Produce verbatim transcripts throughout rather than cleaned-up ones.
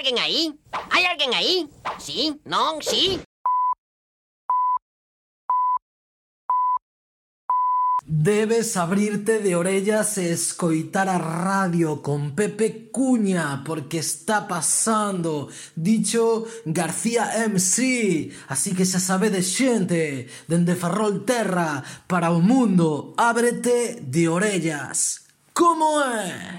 alguén aí? Hai alguén aí? Sí? Non? Sí? Debes abrirte de orellas e escoitar a radio con Pepe Cuña, porque está pasando, dicho García M C. Así que xa sabedes, xente, dende Ferrol Terra para o mundo, ábrete de orellas. Como é?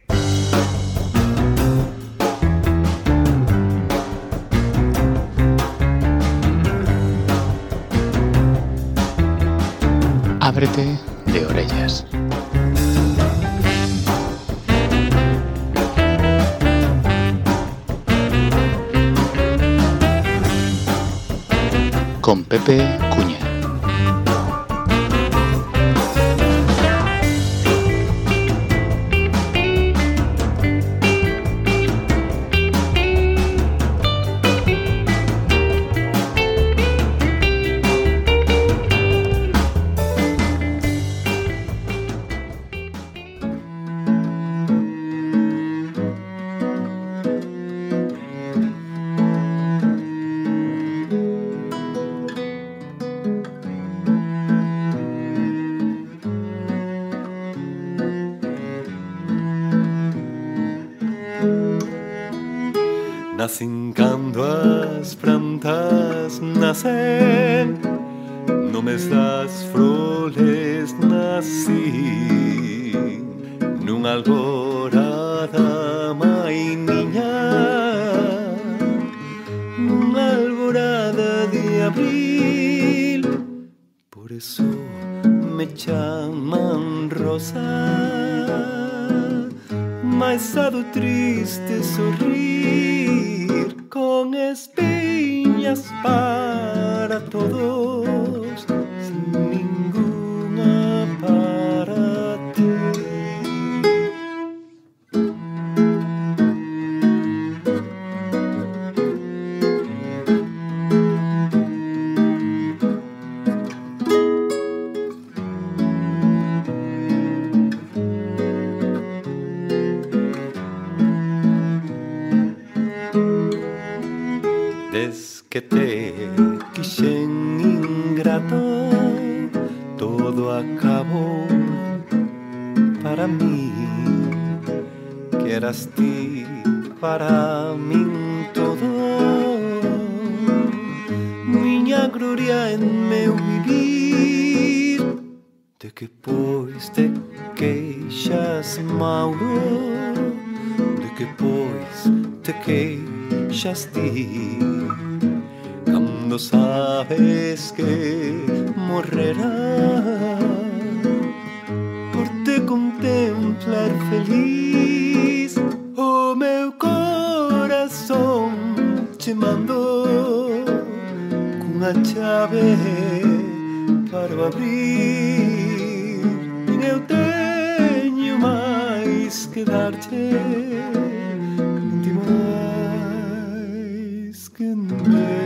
Ábrete de orellas. Con Pepe Cuña. Nacen cando as plantas nacen, no mes das flores nací, nunha alborada mainiña, nunha alborada de abril, por eso me chaman Rosa, mais a do triste sorrir, con espiñas para todos, sin ninguna para ti. Que te quixen ingrato, todo acabou para mí, que eras ti para min todo, miña gloria en meu vivir, de que pois te queixas, Mauro, de que pois te queixas ti, cando sabes que morrerá por te contemplar feliz, o meu corazón che mandou cunha chave para abrir, eu teño máis que darte, ti máis que me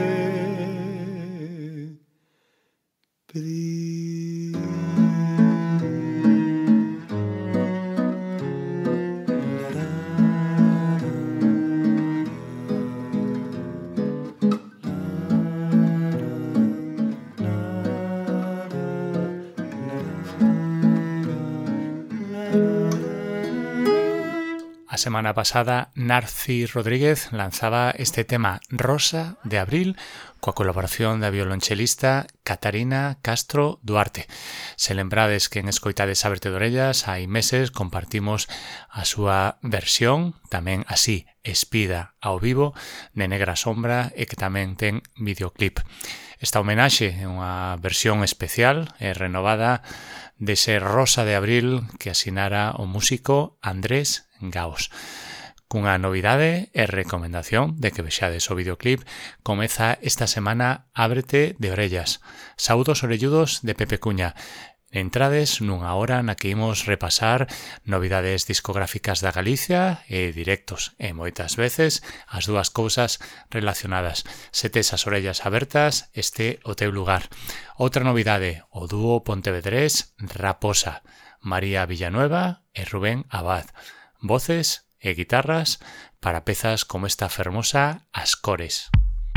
A semana pasada, Narci Rodríguez lanzaba este tema Rosa de Abril coa colaboración da violonchelista Catarina Castro Duarte. Se lembrades que en Escoitades Ábrete de Orellas hai meses compartimos a súa versión, tamén así espida ao vivo, de Negra Sombra e que tamén ten videoclip. Esta homenaxe é unha versión especial e renovada dese Rosa de Abril que asinara o músico Andrés Gaos. Cunha novidade e recomendación de que vexades o videoclip, comeza esta semana Ábrete de Orellas. Saúdos orelludos de Pepe Cuña. Entrades nunha hora na que imos repasar novidades discográficas da Galicia e directos, e moitas veces as dúas cousas relacionadas. Se tes as orellas abertas, este o teu lugar. Outra novidade, o dúo pontevedrés Raposa, María Villanueva e Rubén Abad. Voces e guitarras para pezas como esta fermosa As Cores.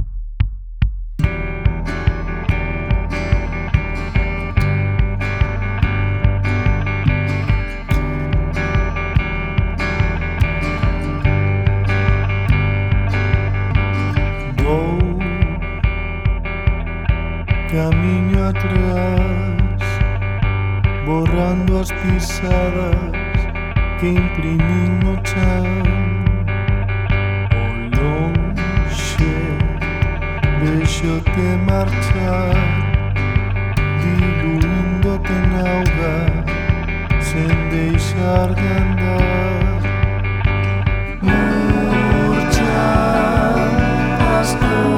Camiño atrás, borrando as pisadas que imprimín no chan. O lonxe vexote marchar, diluíndote na auga, sen deixar de andar. Murchan as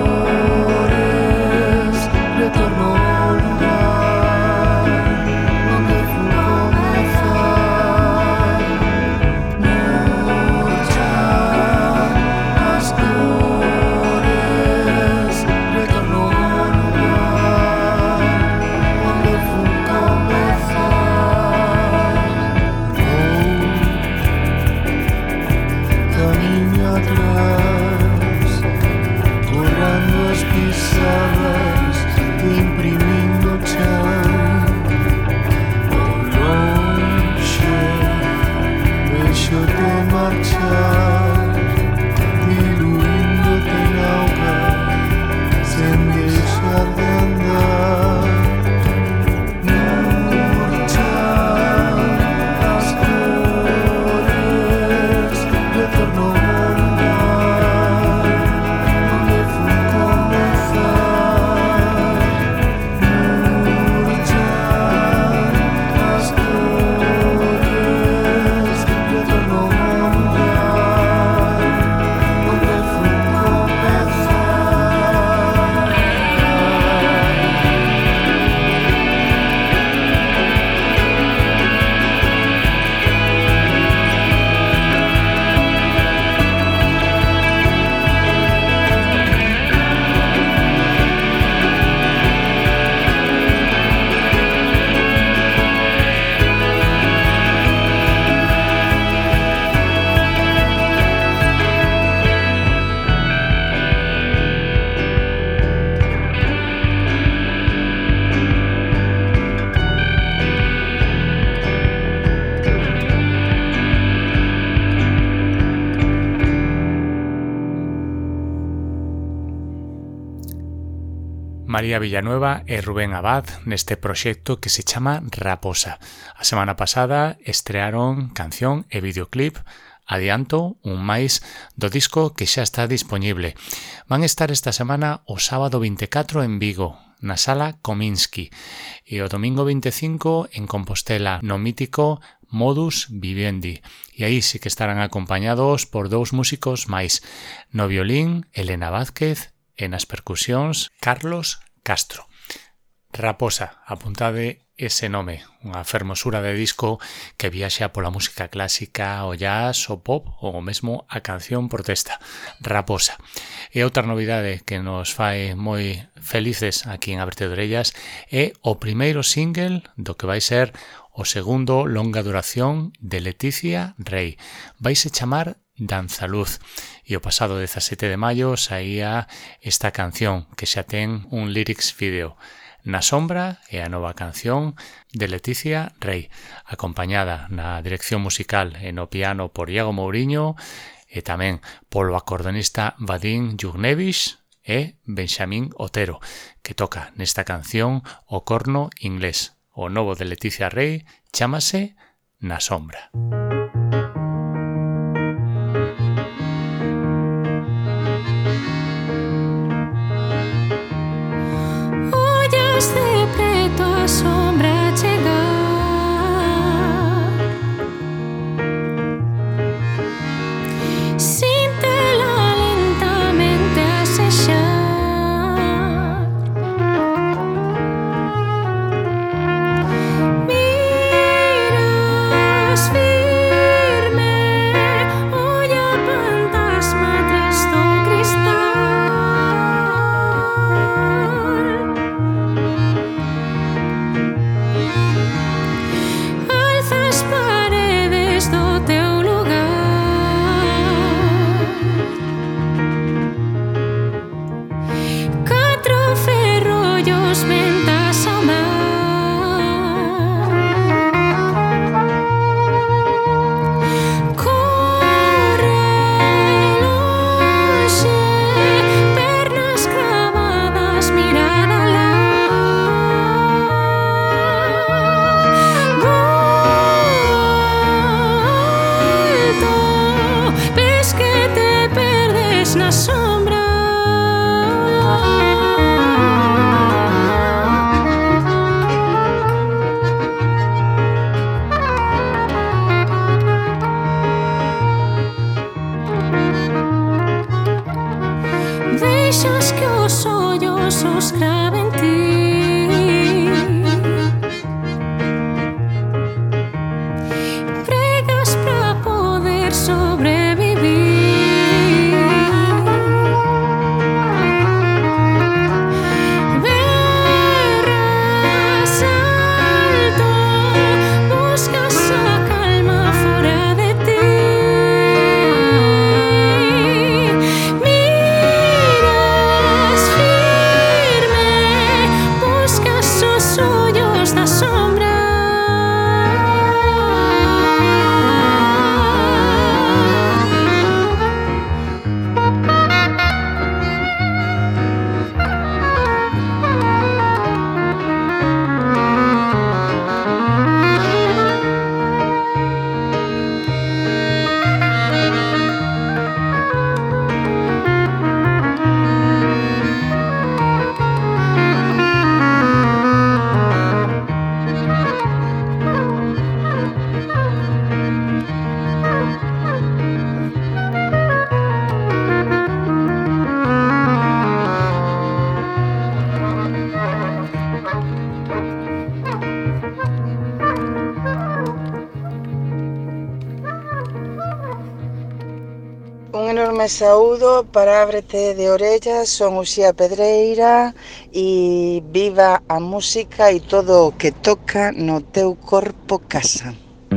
cores, retorno ao lugar onde fui comezar. Murchan as cores, retorno ao lugar onde fui comezar. Vou camiño atrás, borrando as pisadas imprimindo chan. Ao lonxe vexote marchar, diluíndote na auga, sen deixar de andar. Murchan as cores, retorno ao lugar onde fui comezar. Murchan as cores, retorno ao lugar onde fui María Villanueva e Rubén Abad neste proxecto que se chama Raposa. A semana pasada estrearon canción e videoclip. Adianto un máis do disco que xa está disponible. Van estar esta semana o sábado vinte e catro en Vigo, na Sala Kominsky, e o domingo vinte e cinco en Compostela, no mítico Modus Vivendi. E aí sí que estarán acompañados por dous músicos máis. No violín, Elena Vázquez, e nas percusións, Carlos Castro. Raposa, apuntade ese nome, unha fermosura de disco que viaxa pola música clásica, o jazz, o pop ou mesmo a canción protesta. Raposa. E outra novidade que nos fai moi felices aquí en Abrete de Orellas é o primeiro single do que vai ser o segundo longa duración de Leticia Rey. Vaise chamar Danzaluz. E o pasado dezasete de maio saía esta canción que xa ten un lyrics video. Na sombra é a nova canción de Leticia Rey, acompañada na dirección musical e no piano por Iago Mouriño e tamén polo acordeonista Vadim Jurnevic e Benxamín Otero, que toca nesta canción o corno inglés. O novo de Leticia Rey chámase Na sombra. De preto a sombra chegar, síntela lentamente asexar. Miras firme ollos na sombra. Deixas que os ollos os graven ti. Pregas pra poder sobrevivir. Berras alto, buscas a calma fora de ti. Miras firme, buscas os ollos na sombra. Un enorme saúdo para Ábrete de Orellas, son Uxía Pedreira e viva a música e todo o que toca no teu corpo casa.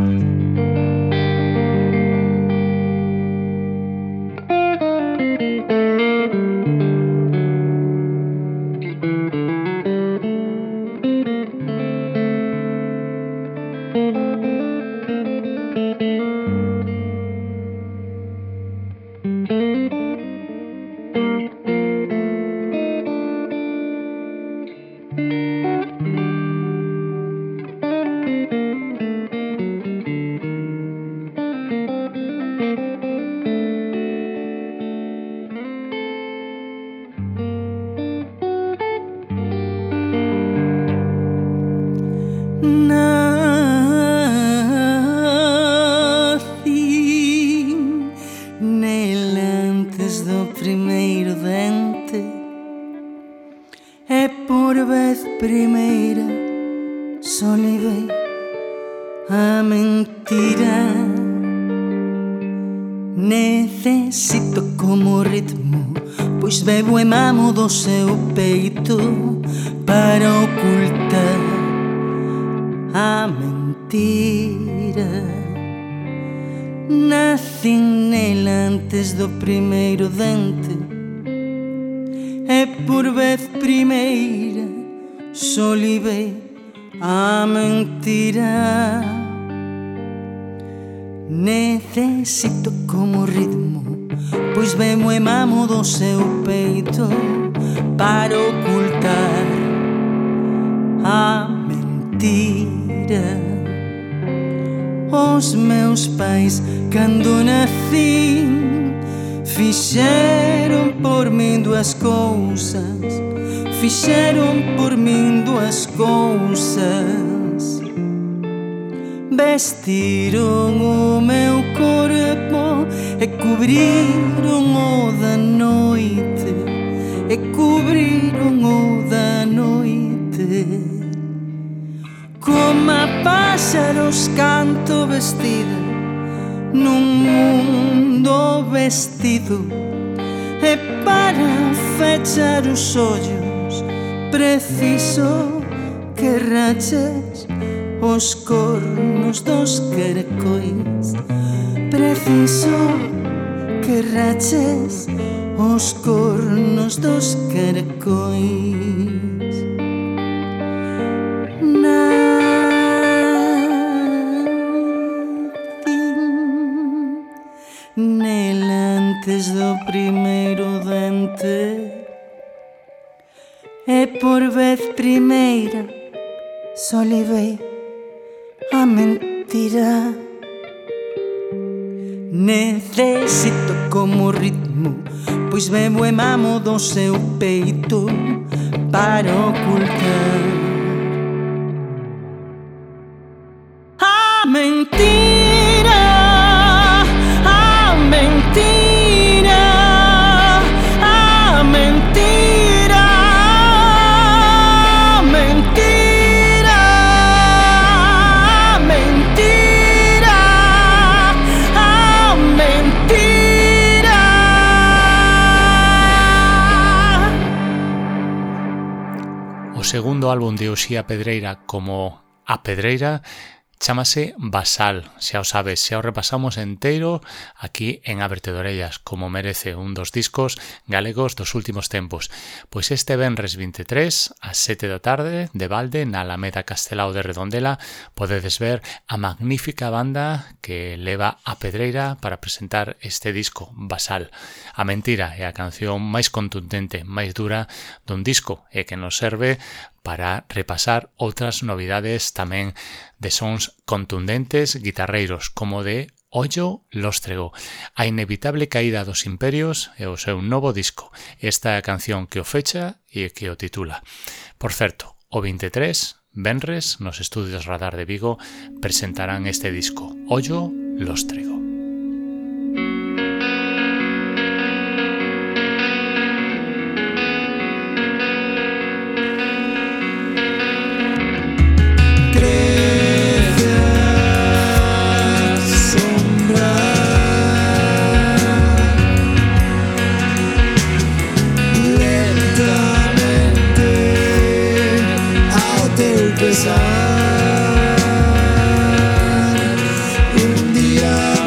Nacín nel antes do primeiro dente e por vez primeira solivei a mentira. Necesito como ritmo, pois bebo e mamo do seu peito para ocultar a mentira. Nacín nel antes do primeiro dente e por vez primeira solivei a mentira. Necesito como ritmo, pois bebo e mamo do seu peito para ocultar a mentira. Os meus pais, cando nacín, fixeron por min duas cousas, fixeron por min duas cousas. Vestiron o meu corpo e cubriron o da noite, e cubriron o da noite. Como páxaros canto vestida nun mundo vestido, e para fechar os ollos preciso que raches os cornos dos caracóis. Preciso que raches os cornos dos caracóis. Nel antes do primeiro dente e por vez primeira solivei a mentira. Necesito como ritmo, pois bebo e mamo do seu peito para ocultar a mentira, a mentira, a mentira, a mentira, a mentira, a mentira. O segundo álbum de Uxía Pedreira como A Pedreira chámase Basal, xa o sabes, xa o repasamos enteiro aquí en Ábrete de Orellas, como merece un dos discos galegos dos últimos tempos. Pois este venres vinte e tres, ás sete da tarde, de balde, na Alameda Castelao de Redondela, podedes ver a magnífica banda que leva a Pedreira para presentar este disco, Basal. A mentira é a canción máis contundente, máis dura dun disco e que nos serve para repasar outras novidades tamén de sons contundentes guitarreiros, como de Ollo Lóstrego, a inevitable caída dos imperios e o seu novo disco. Esta é a canción que o fecha e que o titula. Por certo, o vinte e tres, venres, nos estudios Radar de Vigo, presentarán este disco, Ollo Lóstrego. Un día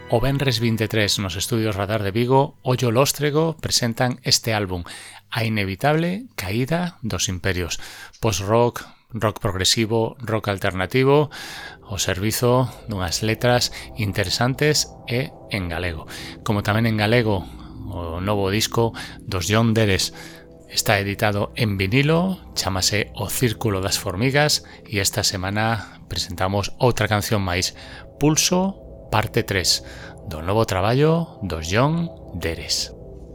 O Venres veintitrés nos estudios Radar de Vigo, Ollo Lóstrego presentan este álbum, A Inevitable Caída dos Imperios. Post-rock, rock progresivo, rock alternativo, ao servizo dunhas letras interesantes e en galego. Como tamén en galego, o novo disco dos John Deres. Está editado en vinilo, chámase O Círculo das Formigas e esta semana presentamos outra canción máis, Pulso parte tres, do novo traballo dos John Deres.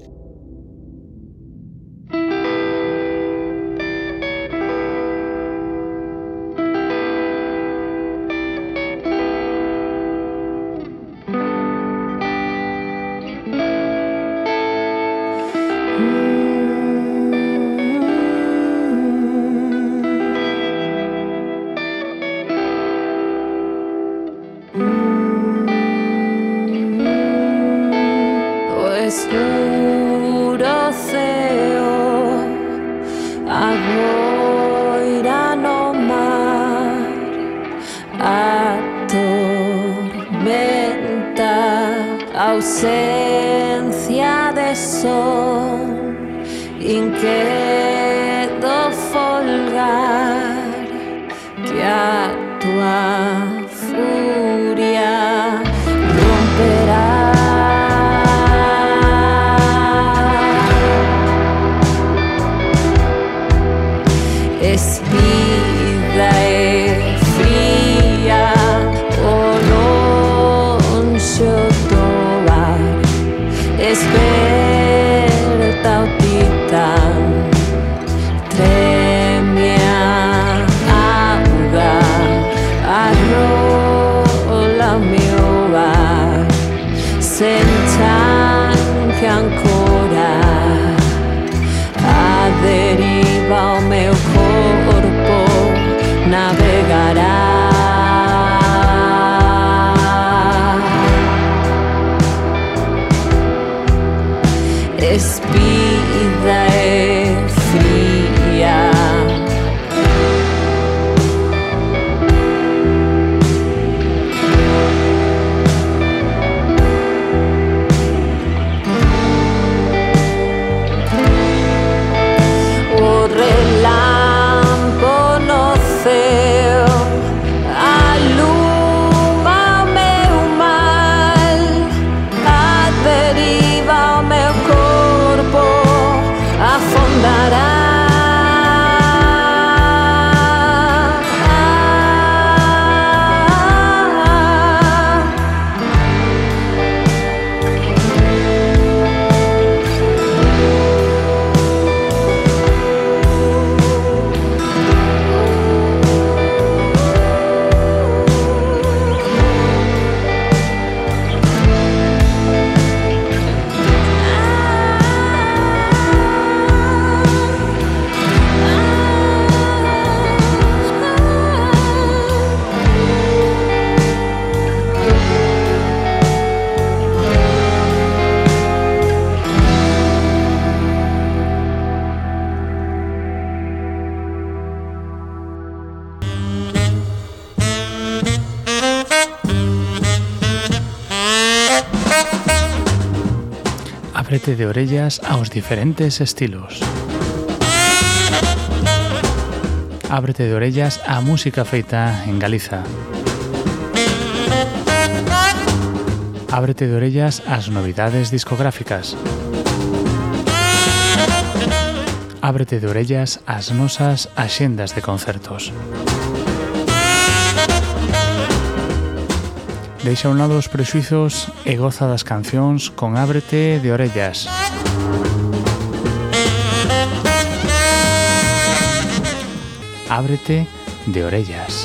Ausencia de sol, inquieto folgar, que a tua furia romperá. Es vida e fría, o lonxo esperta o titán, treme a auga, arrola o meu ar, sen chan que ancora a deriva o meu corpo navegará. Es vida e fría. O relampo no ceo aluma o meu mal, a deriva o meu corpo afondará. Ábrete de orellas aos diferentes estilos. Ábrete de orellas á música feita en Galiza. Ábrete de orellas ás novidades discográficas. Ábrete de orellas ás nosas axendas de concertos. Deixa a un lado os prexuizos e goza das cancións con Ábrete de orellas. Ábrete de orellas.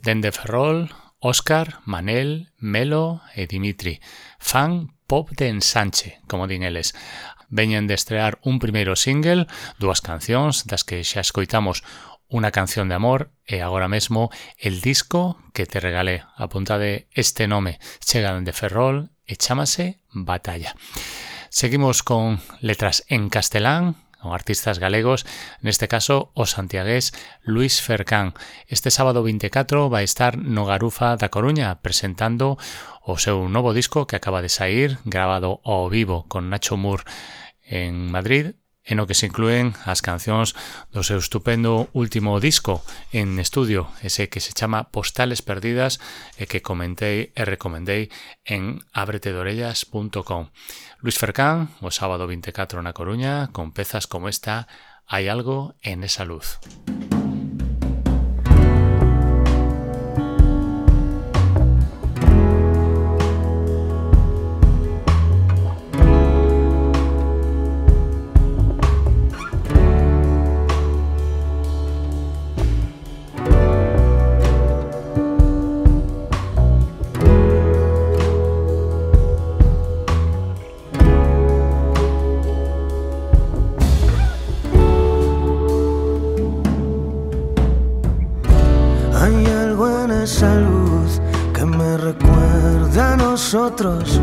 Dende Ferrol, Óscar, Manel, Melo e Dimitri. Fan pop de ensanche, como din eles. Veñen de estrear un primeiro single, dúas cancións das que xa escoitamos Una canción de amor e agora mesmo el disco que te regalé. Apuntade este nome, chega dende Ferrol e chámase Batalla. Seguimos con letras en castelán, con artistas galegos, neste caso o santiagués Luís Fercán. Este sábado vinte e catro vai estar no Garufa da Coruña presentando o seu novo disco que acaba de saír, grabado ao vivo con Nacho Mur en Madrid, en o que se inclúen as cancións do seu estupendo último disco en estudio, ese que se chama Postales Perdidas e que comentei e recomendei en ábrete de orellas punto com. Luís Fercán, o sábado vinte e catro na Coruña, con pezas como esta, Hay algo en esa luz. Esa luz que me recuerda a nosotros,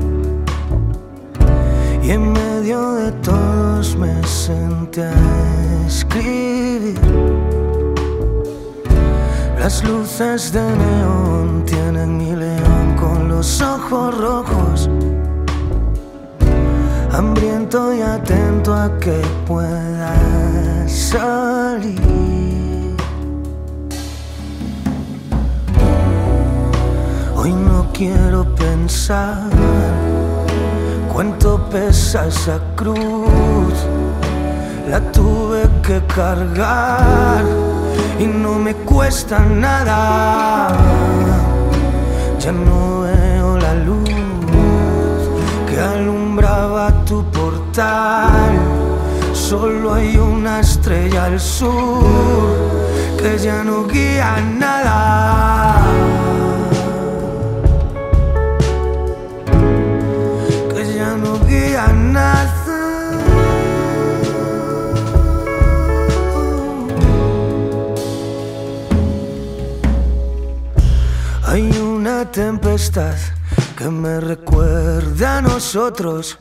y en medio de todos me senté a escribir. Las luces de neón tienen mi león con los ojos rojos, hambriento y atento a que pueda salir. Hoy no quiero pensar cuánto pesa esa cruz. La tuve que cargar y no me cuesta nada. Ya no veo la luz que alumbraba tu portal. Solo hay una estrella al sur que ya no guía nada. No guía nada. Hay una tempestad que me recuerda a nosotros,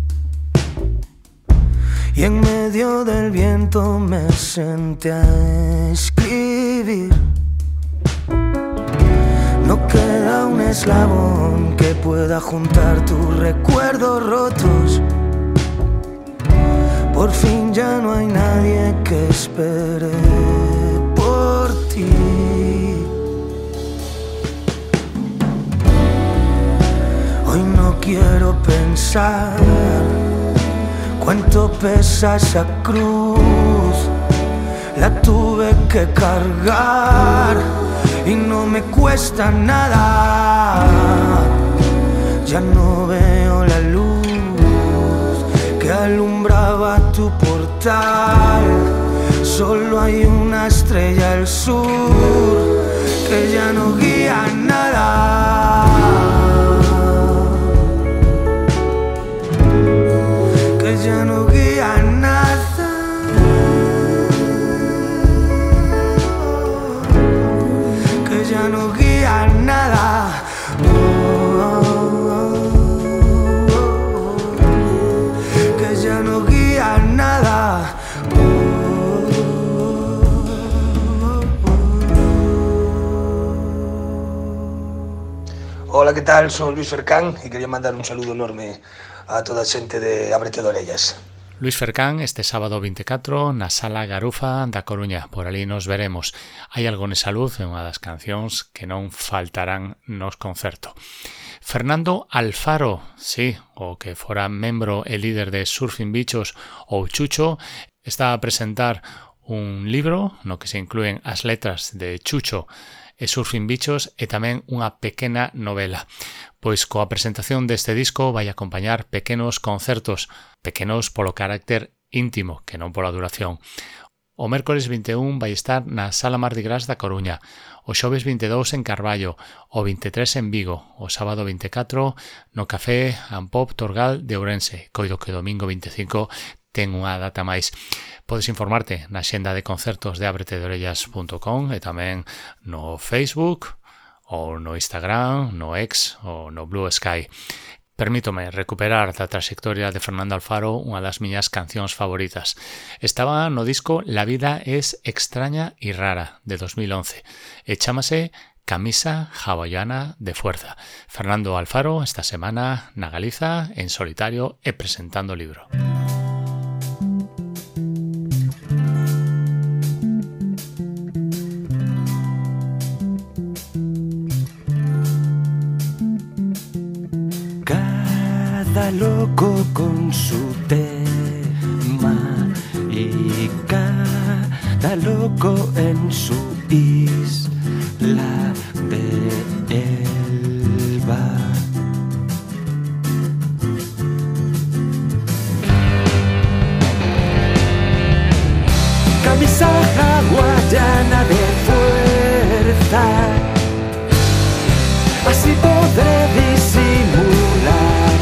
y en medio del viento me senté a escribir. No queda un eslabón que pueda juntar tus recuerdos rotos. Por fin ya no hay nadie que espere por ti. Hoy no quiero pensar cuánto pesa esa cruz. La tuve que cargar y no me cuesta nada. Ya no veo la luz que alumbraba tu portal. Solo hay una estrella al sur que ya no guía nada. Que ya no guía nada. Ya no guía nada. Oh, oh, oh, oh. Que ya no guía nada. Oh, oh, oh. Hola, ¿qué tal? Soy Luís Fercán y quería mandar un saludo enorme a toda a xente de Ábrete de Orellas. Luís Fercán este sábado vinte e catro na Sala Garufa da Coruña. Por ali nos veremos. Hai algo nesa luz, é unha das cancións que non faltarán nos concerto. Fernando Alfaro, sí, o que fora membro e líder de Surfing Bichos ou Chucho, está a presentar un libro no que se inclúen as letras de Chucho e Surfing Bichos e tamén unha pequena novela. Pois coa presentación deste disco vai acompañar pequenos concertos, pequenos polo carácter íntimo, que non pola duración. O mércores vinte e un vai estar na Sala Mardi Gras da Coruña, o xoves vinte e dous en Carballo, o vinte e tres en Vigo, o sábado vinte e catro no Café and Pop Torgal de Ourense. Coido que o domingo vinte e cinco ten unha data máis. Podes informarte na xenda de concertos de ábrete de orellas punto com e tamén no Facebook, ou no Instagram, no X ou no Blue Sky. Permítome recuperar da trayectoria de Fernando Alfaro unha das miñas cancións favoritas. Estaba no disco La vida es extraña y rara, de dos mil once, e chámase Camisa hawaiana de fuerza. Fernando Alfaro esta semana na Galiza en solitario e presentando o libro. Cada loco con su tema y cada loco en su isla de Elba. Camisa hawaiana de fuerza, así podré disimular,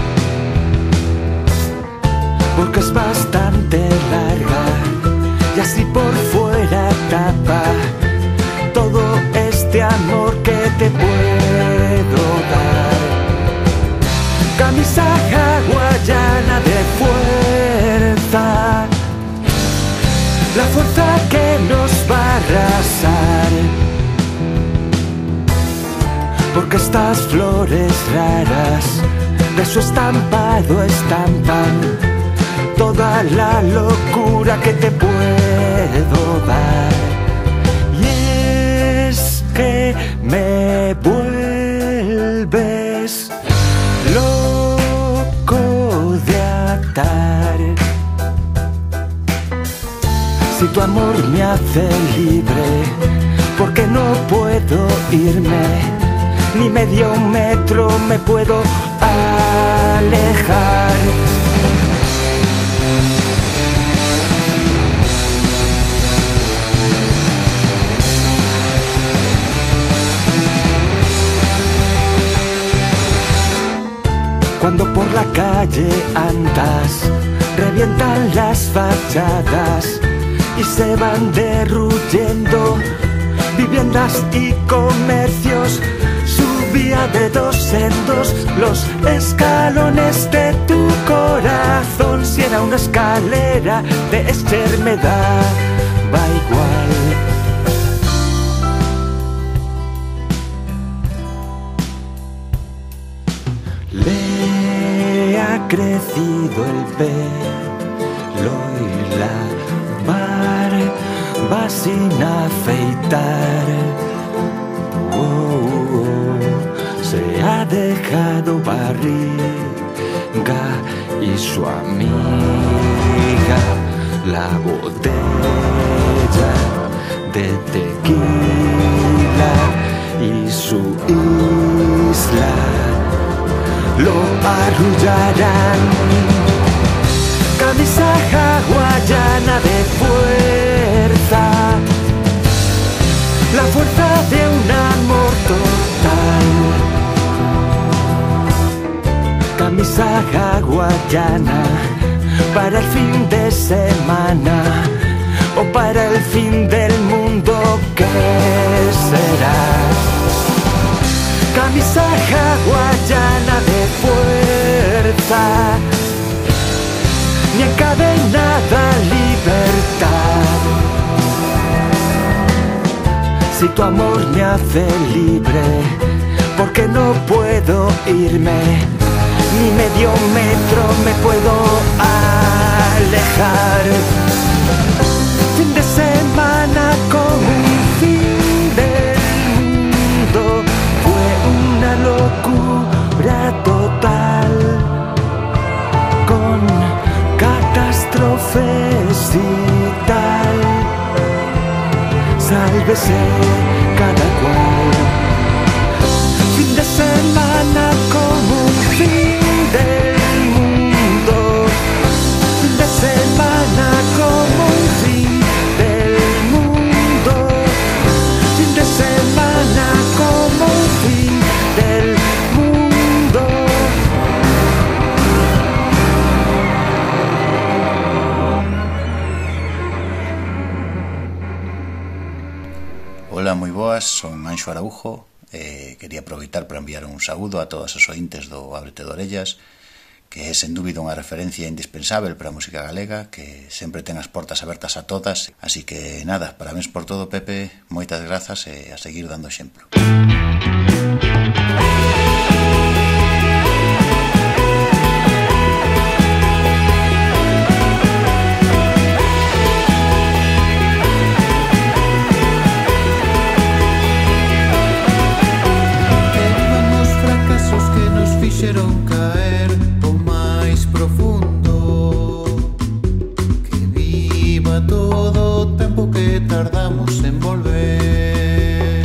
porque es bastante larga y así por fuera tapa todo este amor que te puedo dar. Camisa hawaiana de fuerza, la fuerza que nos va a arrasar, porque estas flores raras de su estampado estampan toda la locura que te puedo dar. Y es que me vuelves loco de atar. Si tu amor me hace libre, porque no puedo irme, ni medio metro me puedo alejar. Cuando por la calle andas, revientan las fachadas y se van derruyendo viviendas y comercios. Subía de dos en dos los escalones de tu corazón. Si era una escalera de Escher me daba igual. Le ha crecido el pelo y la barba sin afeitar. Oh, oh, se ha dejado barriga y su amiga la botella de tequila y su isla lo arrullarán. Camisa hawaiana de fuerza, la fuerza de un amor total. Camisa hawaiana para el fin de semana o para el fin del mundo, ¿qué será? Camisa hawaiana de fuerza, ni encadenada libertad. Si tu amor me hace libre, porque no puedo irme, ni medio metro me puedo alejar. Fin de semana como un fin del mundo, fue una locura total, con catástrofes y tal. Sálvese cada cual. Fin de semana como un fin del mundo, fin de semana como un fin Ola, moi boas, son Anxo Araujo e quería aproveitar para enviar un saúdo a todas as ointes do Ábrete de Orellas, que é sen dúbida unha referencia indispensável para a música galega, que sempre ten as portas abertas a todas. Así que nada, parabéns por todo, Pepe, moitas grazas e a seguir dando exemplo. Fixeron caer o máis profundo. Que viva todo o tempo que tardamos en volver.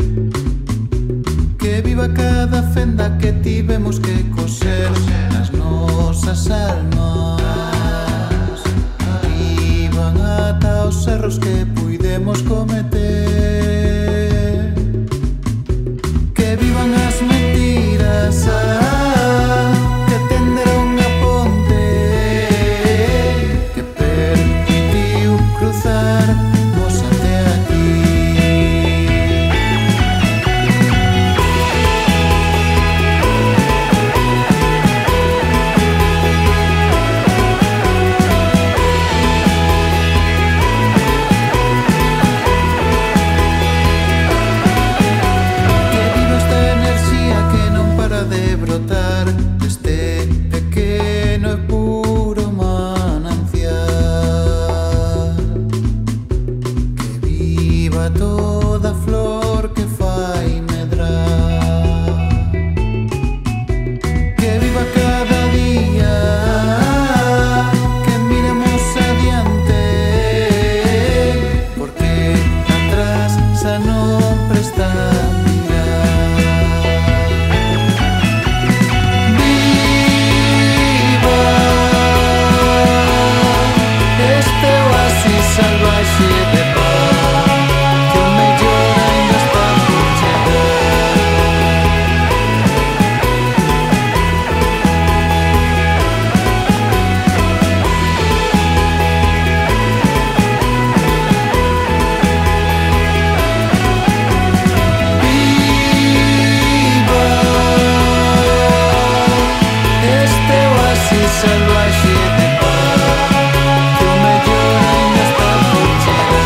Que viva cada fenda que tivemos que coser nas nosas almas. Vivan ata os erros que puidemos cometer. Que vivan as mentiras, que tenderon a ponte que permitiu cruzarmos até aquí. Que viva esta enerxía que non para de brotar deste pequeno e puro manancial. Que viva toda flor que fai medrar. Que viva cada día, que miremos adiante, porque atrás xa non presta mirar. Viva este oasis salvaxe de paz, que o mellor ainda está por chegar. Viva este oasis salvaxe de paz, que o mellor ainda está por chegar.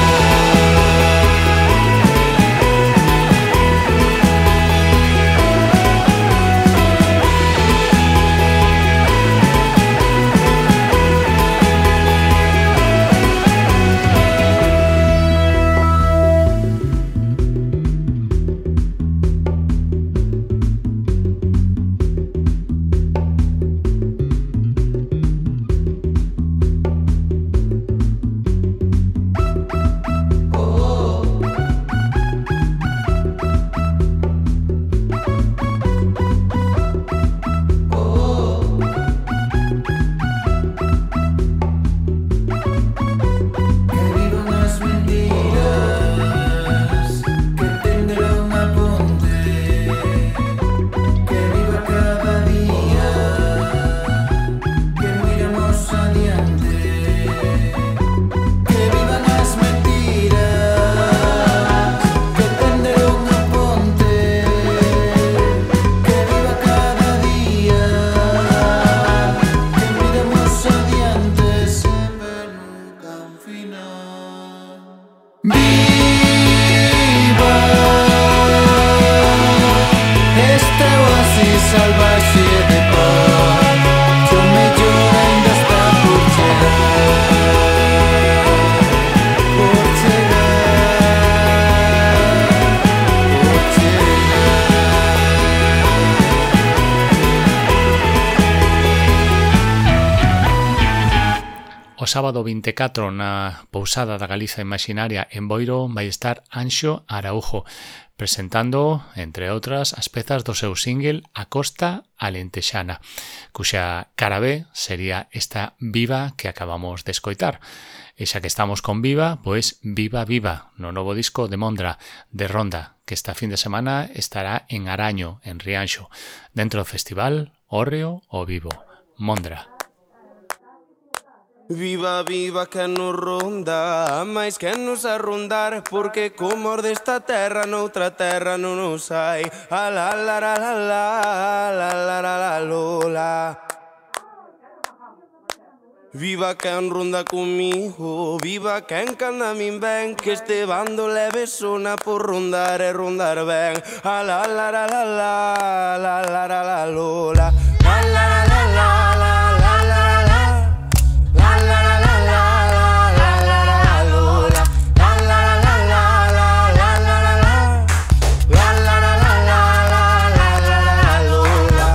Que vivan as mentiras, que tenderon a ponte. Que viva cada día, que miremos adiante. Que vivan as mentiras, que tenderon a ponte. Que viva cada día, que miremos adiante, sen ver nunca un final. Viva este oasis salvaxe de paz, que o mellor ainda está por chegar. Por chegar, por chegar. O sábado vinte e catro na Pousada da Galiza Imaxinaria en Boiro vai estar Anxo Araujo presentando, entre outras, as pezas do seu single A Costa Alentexana, cuxa cara B sería esta Viva que acabamos de escoitar. E xa que estamos con Viva, pois Viva Viva, no novo disco de Mondra, de Ronda, que esta fin de semana estará en Araño, en Rianxo, dentro do festival Hórreo o Vivo. Mondra. Viva, viva que nos ronda, máis que nos a rondar, porque como os desta terra noutra terra non nos hai. A la la la la la la la la la lola. Viva quen ronda comigo, viva quen canda min ben, que este bando leve sona por rondar e rondar ben. A la la la la la la la la la lola. La la la la la la la la la. La la la la la la la la lola. La la la la la la la la la. La la la la la la la la lola.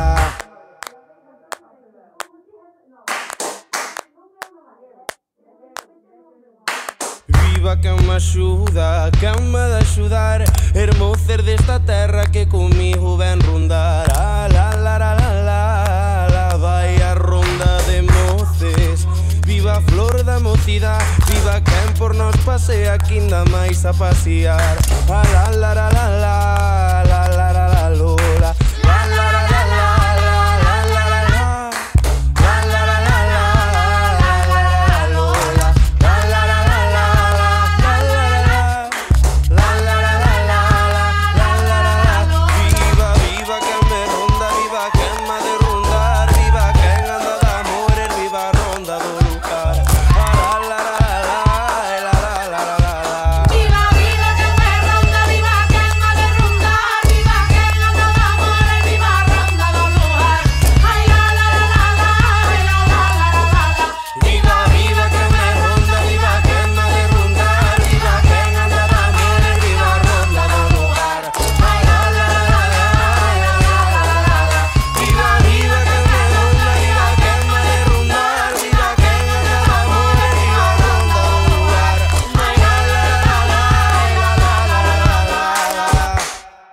Viva quen me axuda, quen me de axudar, hermocer desta terra que comigo ven rondar. Ah, la la la la la la, vai a ronda de moces. Viva a flor da mocidade, viva quen por nos pasea, que ainda máis a pasear. Ah, la la la la la la la la la lola. La la la la la la la la la la. La la la la la la la la lola. La la la la la la la la la. La la la la la la la la la. Viva, viva quen me ronda, viva quen me ha de rondar, viva quen anda de amores, viva a ronda do lugar. Ah, la la la la la la la la la. Viva, viva quen me ronda, viva quen me ha de rondar, viva quen anda de amores, viva a ronda do lugar. Ay, la la la la la, ay, la la la la la la. Viva, viva quen me ronda, viva quen me ha de rondar, viva quen anda de amores, viva a ronda do lugar. Ay, la la la la la la la la la. Viva, viva quen me ronda, viva quen me ha de rondar, viva quen anda de amores, viva a ronda do lugar. Ay, la la la la la la la la la la.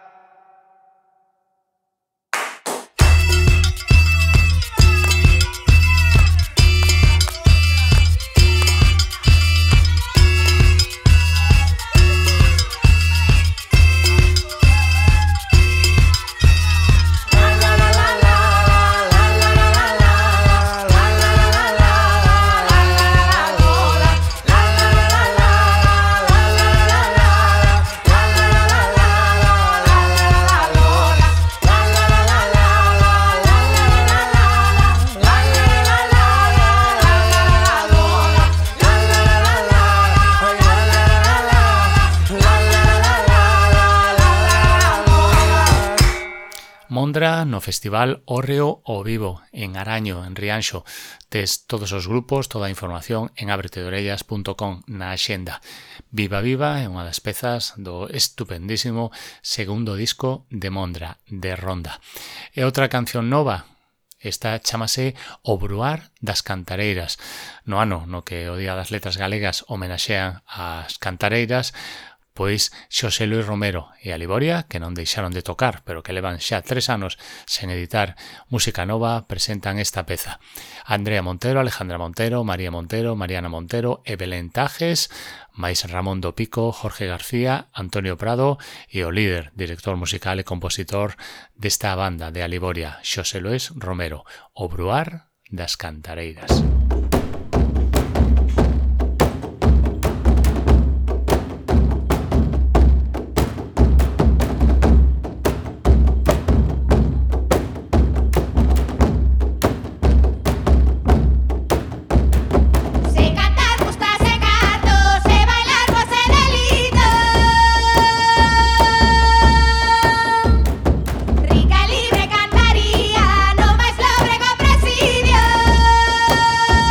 Mondra no Festival Hórreo ao Vivo en Araño, en Rianxo. Tes todos os grupos, toda a información en ábrete de orellas punto com na axenda. Viva Viva é unha das pezas do estupendísimo segundo disco de Mondra, de Ronda. E outra canción nova, esta chamase O Bruar das Cantareiras. No ano no que o Día das Letras Galegas homenaxean as cantareiras, pois Xosé Luis Romero e a Liboria, que non deixaron de tocar, pero que levan xa tres anos sen editar música nova, presentan esta peza. Andrea Montero, Alejandra Montero, María Montero, Mariana Montero e Belén Tajes, máis Ramón do Pico, Jorge García, Antonio Prado e o líder, director musical e compositor desta banda de a Liboria, Xosé Luis Romero, O Bruar das Cantareiras. Rica libre cantaría, no máis lobre co presidio.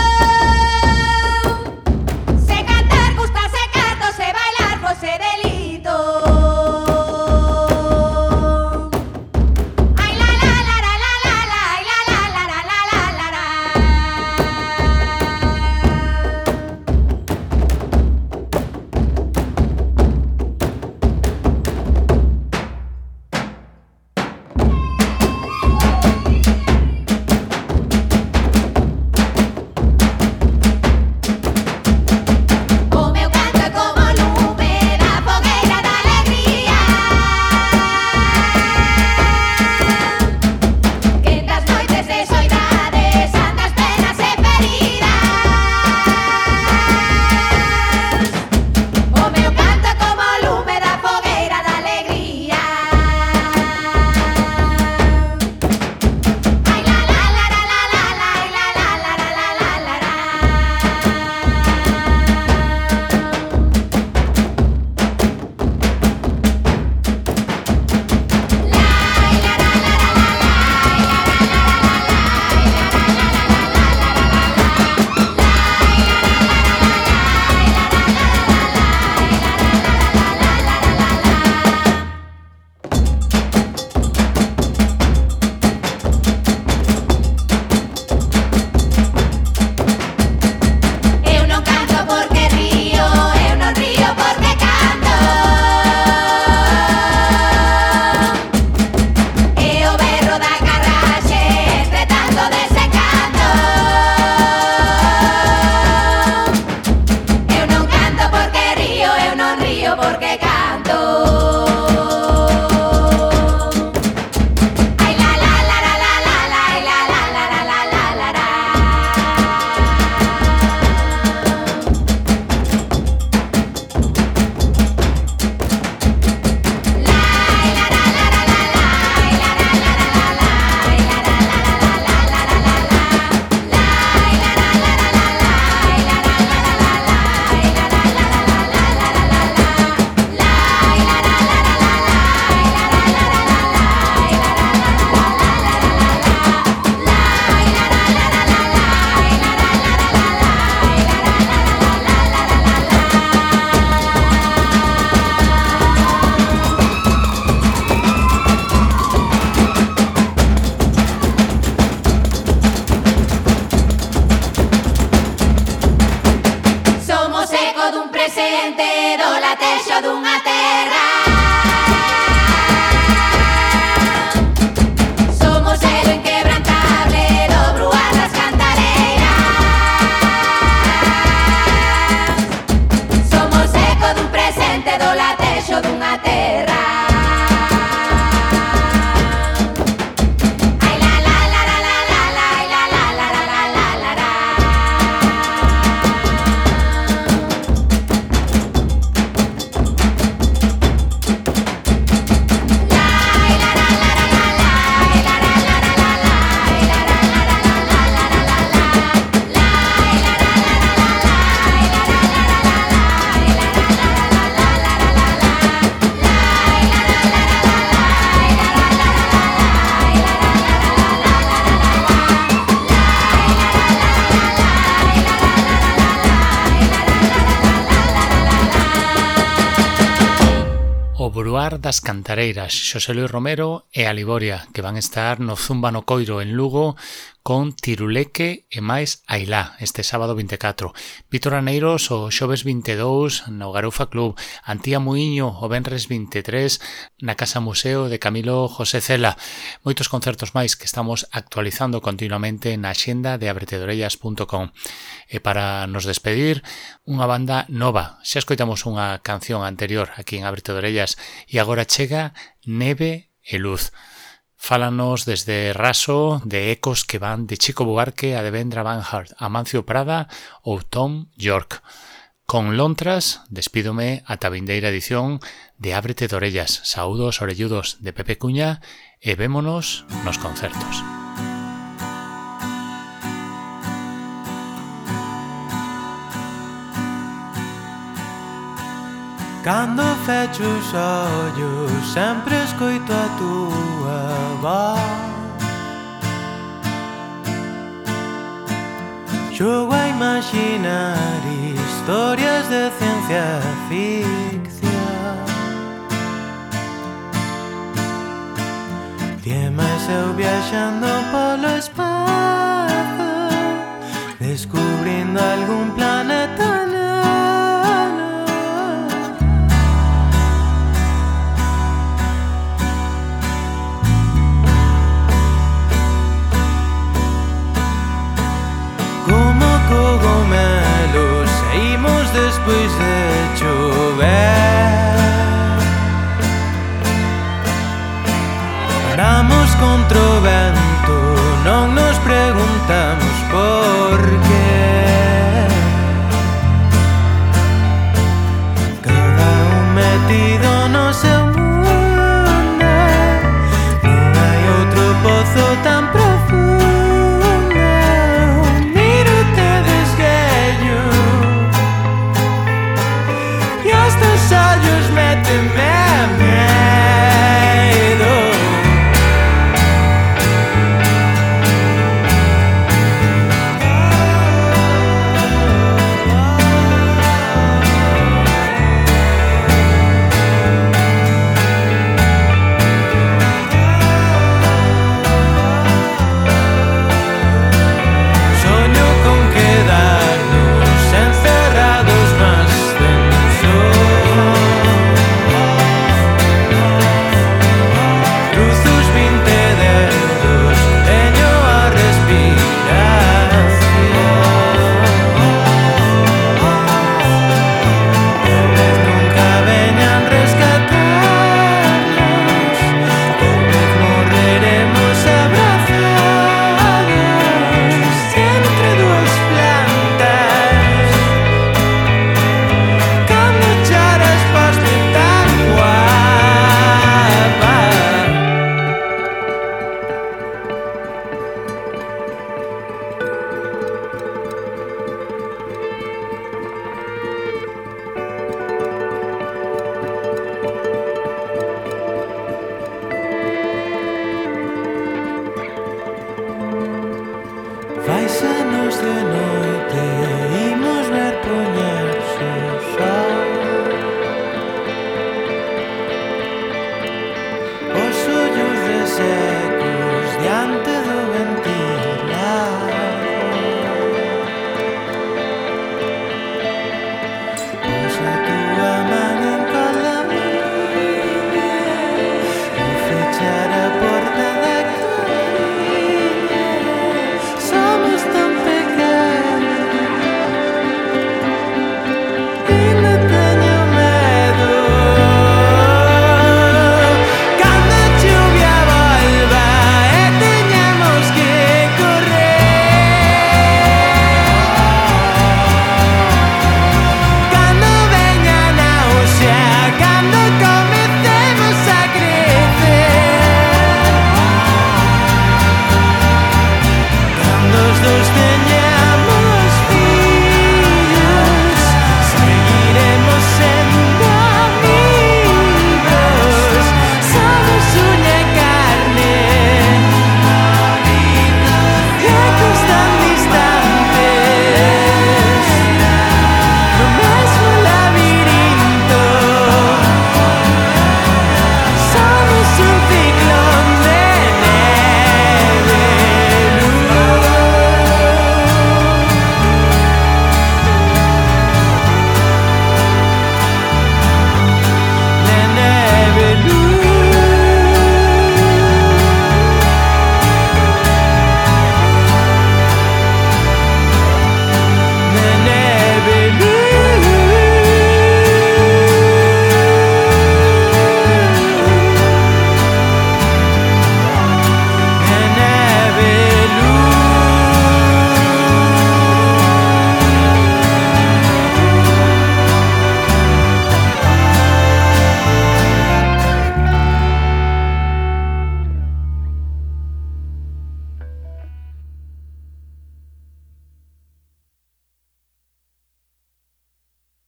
río porque canto. Ay la la la la la la la la la la la la la la. Somos eco dun presente, do latexo dunha terra. Somos elo inquebrantable do bruar das cantareiras. Somos eco dun presente, do latexo dunha terra. Ai la la la la la la la la la la la la la la. O Bruar das Cantareiras, Xosé Luis Romero e Aliboria, que van estar no Zumba no Coiro en Lugo con Tiruleque e máis Ailá este sábado vinte e catro. Vítor Aneiros o xoves vinte e dous no Garufa Club, Antía Muiño o venres vinte e tres na Casa Museo de Camilo José Cela. Moitos concertos máis que estamos actualizando continuamente na xenda de abretedorellas punto com. E para nos despedir, unha banda nova. Xa escoitamos unha canción anterior aquí en Abrete de Orellas e agora chega Neve e Luz. Fálanos desde Raso de ecos que van de Chico Buarque a Devendra Banhart, Amancio Prada ou Tom York. Con Lontras, despídome ata a vindeira edición de Ábrete de Orellas. Saúdos orelludos de Pepe Cuña e vémonos nos concertos. Cando fecho os ollos sempre escoito a túa voz. Xogo a imaginar historias de ciencia ficción. Ti e máis eu viaxando